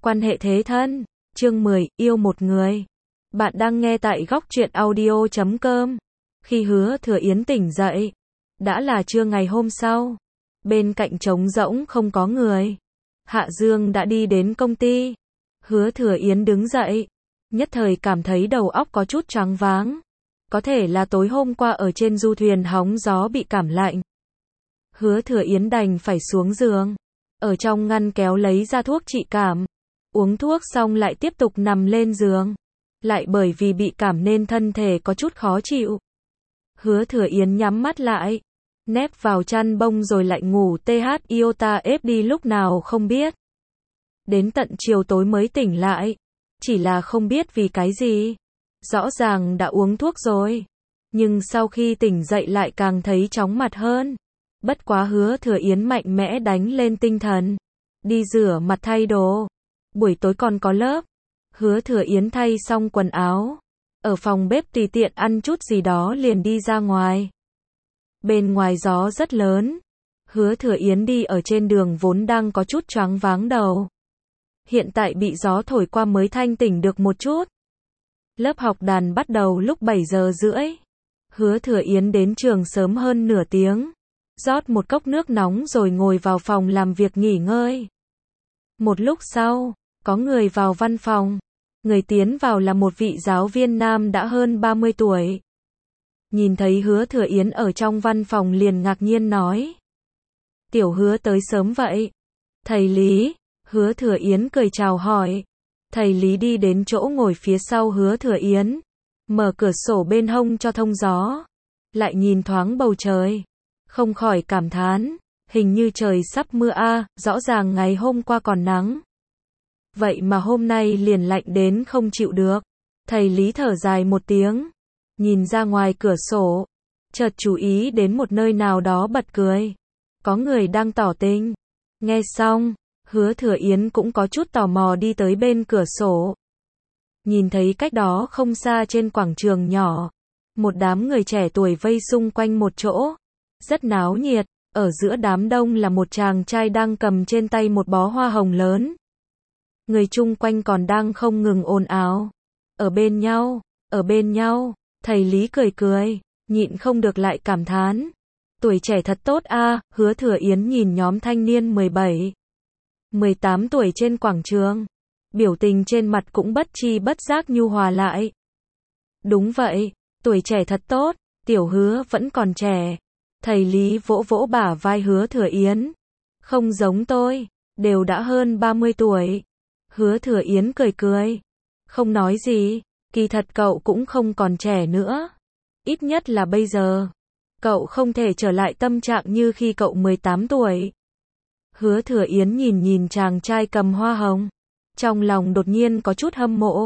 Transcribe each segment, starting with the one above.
Quan hệ thế thân. Chương 10, yêu một người. Bạn đang nghe tại góc truyện audio.com. Khi Hứa Thừa Yến tỉnh dậy, đã là trưa ngày hôm sau. Bên cạnh trống rỗng không có người. Hạ Dương đã đi đến công ty. Hứa Thừa Yến đứng dậy, nhất thời cảm thấy đầu óc có chút choáng váng. Có thể là tối hôm qua ở trên du thuyền hóng gió bị cảm lạnh. Hứa Thừa Yến đành phải xuống giường, ở trong ngăn kéo lấy ra thuốc trị cảm. Uống thuốc xong lại tiếp tục nằm lên giường. Lại bởi vì bị cảm nên thân thể có chút khó chịu. Hứa Thừa Yến nhắm mắt lại, nép vào chăn bông rồi lại ngủ iota ép đi lúc nào không biết. Đến tận chiều tối mới tỉnh lại, chỉ là không biết vì cái gì. Rõ ràng đã uống thuốc rồi, nhưng sau khi tỉnh dậy lại càng thấy chóng mặt hơn. Bất quá Hứa Thừa Yến mạnh mẽ đánh lên tinh thần, đi rửa mặt thay đồ. Buổi tối còn có lớp. Hứa Thừa Yến thay xong quần áo, ở phòng bếp tùy tiện ăn chút gì đó liền đi ra ngoài. Bên ngoài gió rất lớn. Hứa Thừa Yến đi ở trên đường vốn đang có chút choáng váng đầu. Hiện tại bị gió thổi qua mới thanh tỉnh được một chút. Lớp học đàn bắt đầu lúc 7 giờ rưỡi. Hứa Thừa Yến đến trường sớm hơn nửa tiếng. Rót một cốc nước nóng rồi ngồi vào phòng làm việc nghỉ ngơi. Một lúc sau, có người vào văn phòng. Người tiến vào là một vị giáo viên nam đã hơn 30 tuổi. Nhìn thấy Hứa Thừa Yến ở trong văn phòng liền ngạc nhiên nói: "Tiểu Hứa tới sớm vậy." "Thầy Lý." Hứa Thừa Yến cười chào hỏi. Thầy Lý đi đến chỗ ngồi phía sau Hứa Thừa Yến, mở cửa sổ bên hông cho thông gió, lại nhìn thoáng bầu trời, không khỏi cảm thán, hình như trời sắp mưa a, rõ ràng ngày hôm qua còn nắng. Vậy mà hôm nay liền lạnh đến không chịu được. Thầy Lý thở dài một tiếng, nhìn ra ngoài cửa sổ, chợt chú ý đến một nơi nào đó bật cười. Có người đang tỏ tình. Nghe xong, Hứa Thừa Yến cũng có chút tò mò đi tới bên cửa sổ. Nhìn thấy cách đó không xa trên quảng trường nhỏ, một đám người trẻ tuổi vây xung quanh một chỗ, rất náo nhiệt. Ở giữa đám đông là một chàng trai đang cầm trên tay một bó hoa hồng lớn. Người chung quanh còn đang không ngừng ồn ào. Ở bên nhau, thầy Lý cười cười, nhịn không được lại cảm thán. Tuổi trẻ thật tốt a. Hứa Thừa Yến nhìn nhóm thanh niên 17, 18 tuổi trên quảng trường. Biểu tình trên mặt cũng bất chi bất giác nhu hòa lại. Đúng vậy, tuổi trẻ thật tốt, tiểu Hứa vẫn còn trẻ. Thầy Lý vỗ vỗ bả vai Hứa Thừa Yến. Không giống tôi, đều đã hơn 30 tuổi. Hứa Thừa Yến cười cười, không nói gì, kỳ thật cậu cũng không còn trẻ nữa. Ít nhất là bây giờ, cậu không thể trở lại tâm trạng như khi cậu 18 tuổi. Hứa Thừa Yến nhìn chàng trai cầm hoa hồng, trong lòng đột nhiên có chút hâm mộ.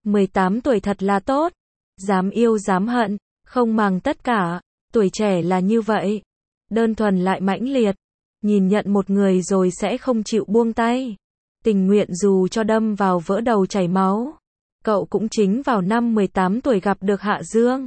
18 tuổi thật là tốt, dám yêu dám hận, không màng tất cả. Tuổi trẻ là như vậy, đơn thuần lại mãnh liệt, nhìn nhận một người rồi sẽ không chịu buông tay, tình nguyện dù cho đâm vào vỡ đầu chảy máu. Cậu cũng chính vào năm 18 tuổi gặp được Hạ Dương,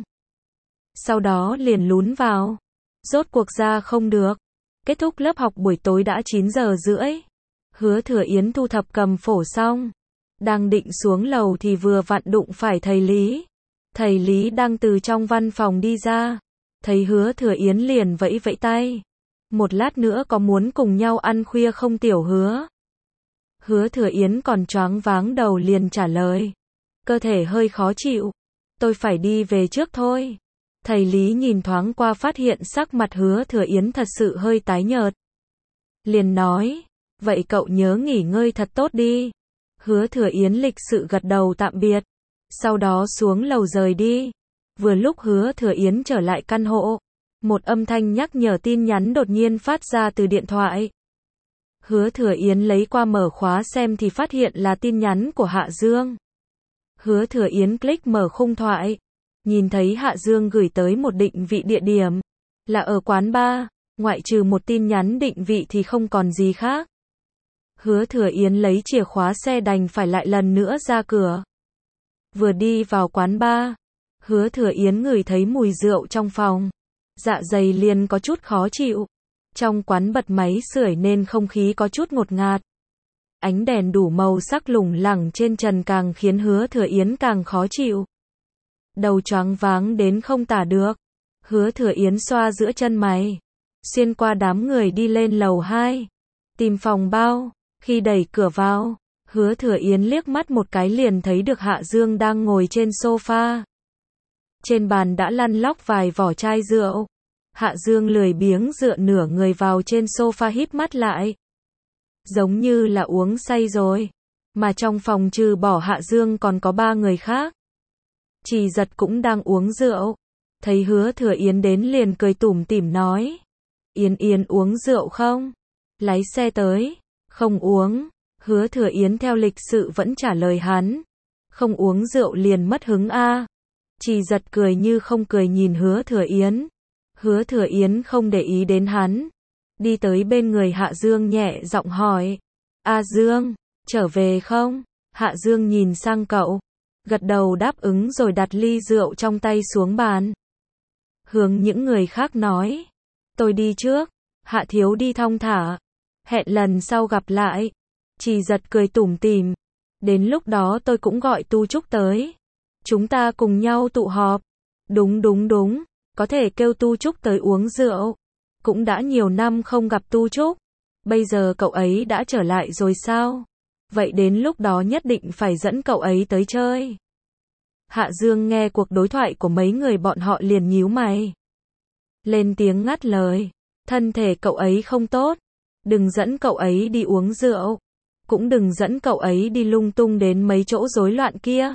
sau đó liền lún vào, rốt cuộc ra không được. Kết thúc lớp học buổi tối đã 9 giờ rưỡi. Hứa Thừa Yến thu thập cầm phổ xong, đang định xuống lầu thì vừa vặn đụng phải thầy Lý. Thầy Lý đang từ trong văn phòng đi ra, thấy Hứa Thừa Yến liền vẫy vẫy tay. Một lát nữa có muốn cùng nhau ăn khuya không tiểu Hứa? Hứa Thừa Yến còn choáng váng đầu liền trả lời. Cơ thể hơi khó chịu. Tôi phải đi về trước thôi. Thầy Lý nhìn thoáng qua phát hiện sắc mặt Hứa Thừa Yến thật sự hơi tái nhợt. Liền nói, vậy cậu nhớ nghỉ ngơi thật tốt đi. Hứa Thừa Yến lịch sự gật đầu tạm biệt, sau đó xuống lầu rời đi. Vừa lúc Hứa Thừa Yến trở lại căn hộ, một âm thanh nhắc nhở tin nhắn đột nhiên phát ra từ điện thoại. Hứa Thừa Yến lấy qua mở khóa xem thì phát hiện là tin nhắn của Hạ Dương. Hứa Thừa Yến click mở khung thoại, nhìn thấy Hạ Dương gửi tới một định vị địa điểm, là ở quán bar, ngoại trừ một tin nhắn định vị thì không còn gì khác. Hứa Thừa Yến lấy chìa khóa xe đành phải lại lần nữa ra cửa. Vừa đi vào quán bar, Hứa Thừa Yến ngửi thấy mùi rượu trong phòng, dạ dày liền có chút khó chịu. Trong quán bật máy sưởi nên không khí có chút ngột ngạt. Ánh đèn đủ màu sắc lủng lẳng trên trần càng khiến Hứa Thừa Yến càng khó chịu. Đầu choáng váng đến không tả được. Hứa Thừa Yến xoa giữa chân mày, xuyên qua đám người đi lên lầu 2, tìm phòng bao. Khi đẩy cửa vào, Hứa Thừa Yến liếc mắt một cái liền thấy được Hạ Dương đang ngồi trên sofa. Trên bàn đã lăn lóc vài vỏ chai rượu. Hạ Dương lười biếng dựa nửa người vào trên sofa híp mắt lại. Giống như là uống say rồi. Mà trong phòng trừ bỏ Hạ Dương còn có 3 người khác. Trì Giật cũng đang uống rượu. Thấy Hứa Thừa Yến đến liền cười tủm tỉm nói. Yến Yến uống rượu không? Lái xe tới. Không uống. Hứa Thừa Yến theo lịch sự vẫn trả lời hắn. Không uống rượu liền mất hứng a. Trì Giật cười như không cười nhìn Hứa Thừa Yến. Hứa Thừa Yến không để ý đến hắn. Đi tới bên người Hạ Dương nhẹ giọng hỏi. A Dương, trở về không? Hạ Dương nhìn sang cậu. Gật đầu đáp ứng rồi đặt ly rượu trong tay xuống bàn. Hướng những người khác nói. Tôi đi trước. Hạ thiếu đi thong thả. Hẹn lần sau gặp lại. Trì Giật cười tủm tỉm. Đến lúc đó tôi cũng gọi Tu Trúc tới. Chúng ta cùng nhau tụ họp. Đúng. Có thể kêu Tu Trúc tới uống rượu. Cũng đã nhiều năm không gặp Tu Trúc. Bây giờ cậu ấy đã trở lại rồi sao? Vậy đến lúc đó nhất định phải dẫn cậu ấy tới chơi. Hạ Dương nghe cuộc đối thoại của mấy người bọn họ liền nhíu mày. Lên tiếng ngắt lời. Thân thể cậu ấy không tốt. Đừng dẫn cậu ấy đi uống rượu. Cũng đừng dẫn cậu ấy đi lung tung đến mấy chỗ rối loạn kia.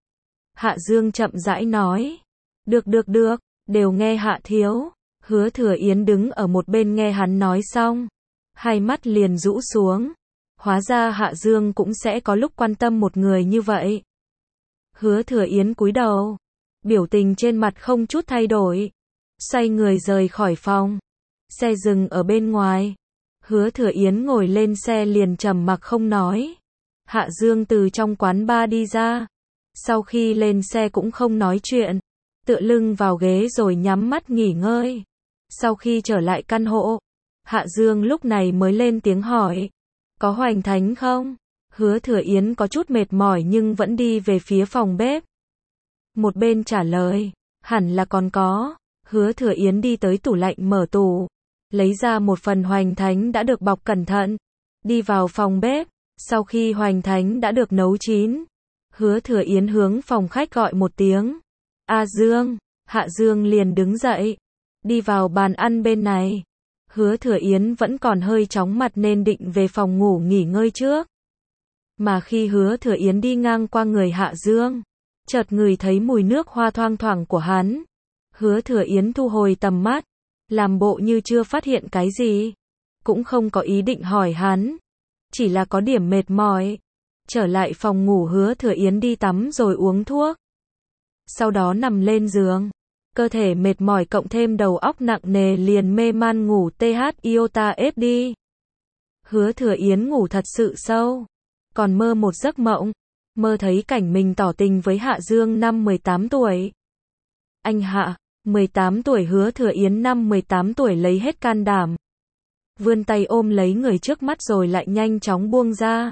Hạ Dương chậm rãi nói. Được, đều nghe Hạ thiếu. Hứa Thừa Yến đứng ở một bên nghe hắn nói xong. Hai mắt liền rũ xuống. Hóa ra Hạ Dương cũng sẽ có lúc quan tâm một người như vậy. Hứa Thừa Yến cúi đầu. Biểu tình trên mặt không chút thay đổi. Xoay người rời khỏi phòng. Xe dừng ở bên ngoài. Hứa Thừa Yến ngồi lên xe liền trầm mặc không nói. Hạ Dương từ trong quán bar đi ra. Sau khi lên xe cũng không nói chuyện. Tựa lưng vào ghế rồi nhắm mắt nghỉ ngơi. Sau khi trở lại căn hộ, Hạ Dương lúc này mới lên tiếng hỏi. Có hoành thánh không? Hứa Thừa Yến có chút mệt mỏi nhưng vẫn đi về phía phòng bếp. Một bên trả lời. Hẳn là còn có. Hứa Thừa Yến đi tới tủ lạnh mở tủ. Lấy ra một phần hoành thánh đã được bọc cẩn thận. Đi vào phòng bếp. Sau khi hoành thánh đã được nấu chín, Hứa Thừa Yến hướng phòng khách gọi một tiếng. A Dương. Hạ Dương liền đứng dậy. Đi vào bàn ăn bên này. Hứa Thừa Yến vẫn còn hơi chóng mặt nên định về phòng ngủ nghỉ ngơi trước. Mà khi Hứa Thừa Yến đi ngang qua người Hạ Dương, chợt ngửi thấy mùi nước hoa thoang thoảng của hắn. Hứa Thừa Yến thu hồi tầm mắt, làm bộ như chưa phát hiện cái gì. Cũng không có ý định hỏi hắn. Chỉ là có điểm mệt mỏi. Trở lại phòng ngủ Hứa Thừa Yến đi tắm rồi uống thuốc. Sau đó nằm lên giường. Cơ thể mệt mỏi cộng thêm đầu óc nặng nề liền mê man ngủ iota FD. Hứa Thừa Yến ngủ thật sự sâu. Còn mơ một giấc mộng. Mơ thấy cảnh mình tỏ tình với Hạ Dương năm 18 tuổi. Anh Hạ, 18 tuổi. Hứa Thừa Yến năm 18 tuổi lấy hết can đảm. Vươn tay ôm lấy người trước mắt rồi lại nhanh chóng buông ra.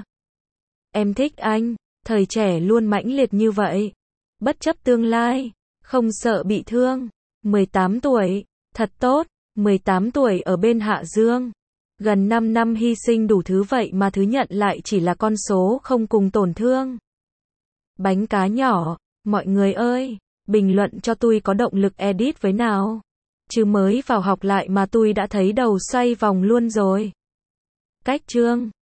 Em thích anh, thời trẻ luôn mãnh liệt như vậy. Bất chấp tương lai, không sợ bị thương. 18 tuổi, thật tốt, 18 tuổi ở bên Hạ Dương. Gần 5 năm hy sinh đủ thứ vậy mà thứ nhận lại chỉ là con số không cùng tổn thương. Bánh cá nhỏ, mọi người ơi, bình luận cho tôi có động lực edit với nào. Chứ mới vào học lại mà tôi đã thấy đầu xoay vòng luôn rồi. Cách chương